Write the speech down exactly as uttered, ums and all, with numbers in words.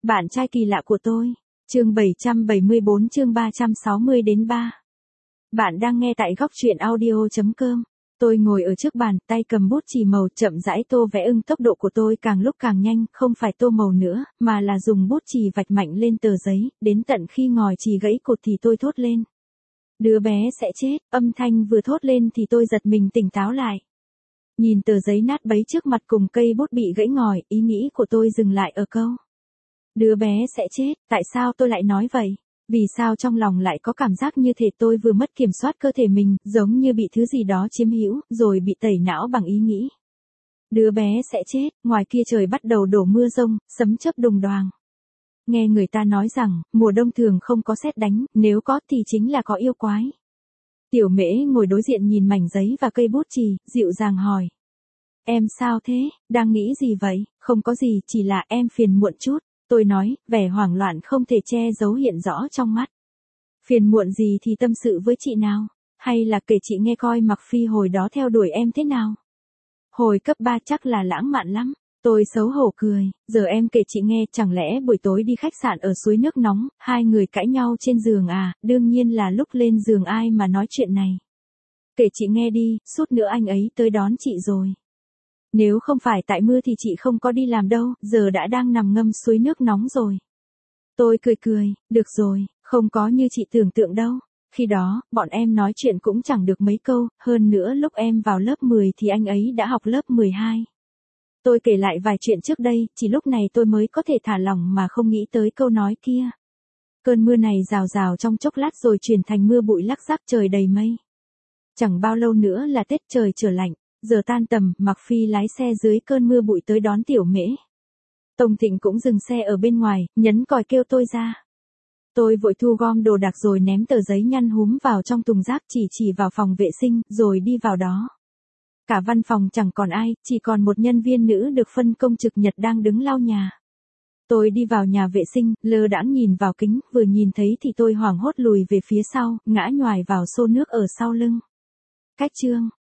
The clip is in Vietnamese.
Bạn trai kỳ lạ của tôi. Chương bảy trăm bảy mươi bốn chương ba trăm sáu mươi đến ba. Bạn đang nghe tại góc truyện audio chấm com. Tôi ngồi ở trước bàn, tay cầm bút chì màu, chậm rãi tô vẽ. Ưng tốc độ của tôi càng lúc càng nhanh, không phải tô màu nữa, mà là dùng bút chì vạch mạnh lên tờ giấy, đến tận khi ngòi chì gãy cột thì tôi thốt lên. Đứa bé sẽ chết. Âm thanh vừa thốt lên thì tôi giật mình tỉnh táo lại. Nhìn tờ giấy nát bấy trước mặt cùng cây bút bị gãy ngòi, ý nghĩ của tôi dừng lại ở câu. Đứa bé sẽ chết. Tại sao tôi lại nói vậy? Vì sao trong lòng lại có cảm giác như thể tôi vừa mất kiểm soát cơ thể mình, giống như bị thứ gì đó chiếm hữu, rồi bị tẩy não bằng ý nghĩ. Đứa bé sẽ chết. Ngoài kia trời bắt đầu đổ mưa rông, sấm chớp đùng đoàng. Nghe người ta nói rằng, mùa đông thường không có sét đánh, nếu có thì chính là có yêu quái. Tiểu Mễ ngồi đối diện nhìn mảnh giấy và cây bút chì, dịu dàng hỏi. Em sao thế, đang nghĩ gì vậy? Không có gì, chỉ là em phiền muộn chút. Tôi nói, vẻ hoảng loạn không thể che giấu hiện rõ trong mắt. Phiền muộn gì thì tâm sự với chị nào? Hay là kể chị nghe coi Mặc Phi hồi đó theo đuổi em thế nào? Hồi cấp ba chắc là lãng mạn lắm. Tôi xấu hổ cười, giờ em kể chị nghe, chẳng lẽ buổi tối đi khách sạn ở suối nước nóng, hai người cãi nhau trên giường à? Đương nhiên là lúc lên giường ai mà nói chuyện này. Kể chị nghe đi, suốt nữa anh ấy tới đón chị rồi. Nếu không phải tại mưa thì chị không có đi làm đâu, giờ đã đang nằm ngâm suối nước nóng rồi. Tôi cười cười, được rồi, không có như chị tưởng tượng đâu. Khi đó, bọn em nói chuyện cũng chẳng được mấy câu, hơn nữa lúc em vào lớp mười thì anh ấy đã học lớp mười hai. Tôi kể lại vài chuyện trước đây, chỉ lúc này tôi mới có thể thả lỏng mà không nghĩ tới câu nói kia. Cơn mưa này rào rào trong chốc lát rồi chuyển thành mưa bụi lắc rắc, trời đầy mây. Chẳng bao lâu nữa là Tết, trời trở lạnh. Giờ tan tầm, Mặc Phi lái xe dưới cơn mưa bụi tới đón Tiểu Mễ. Tông Thịnh cũng dừng xe ở bên ngoài, nhấn còi kêu tôi ra. Tôi vội thu gom đồ đạc rồi ném tờ giấy nhăn húm vào trong thùng rác, chỉ chỉ vào phòng vệ sinh, rồi đi vào đó. Cả văn phòng chẳng còn ai, chỉ còn một nhân viên nữ được phân công trực nhật đang đứng lau nhà. Tôi đi vào nhà vệ sinh, lơ đãng nhìn vào kính, vừa nhìn thấy thì tôi hoảng hốt lùi về phía sau, ngã nhoài vào xô nước ở sau lưng. Cách chương.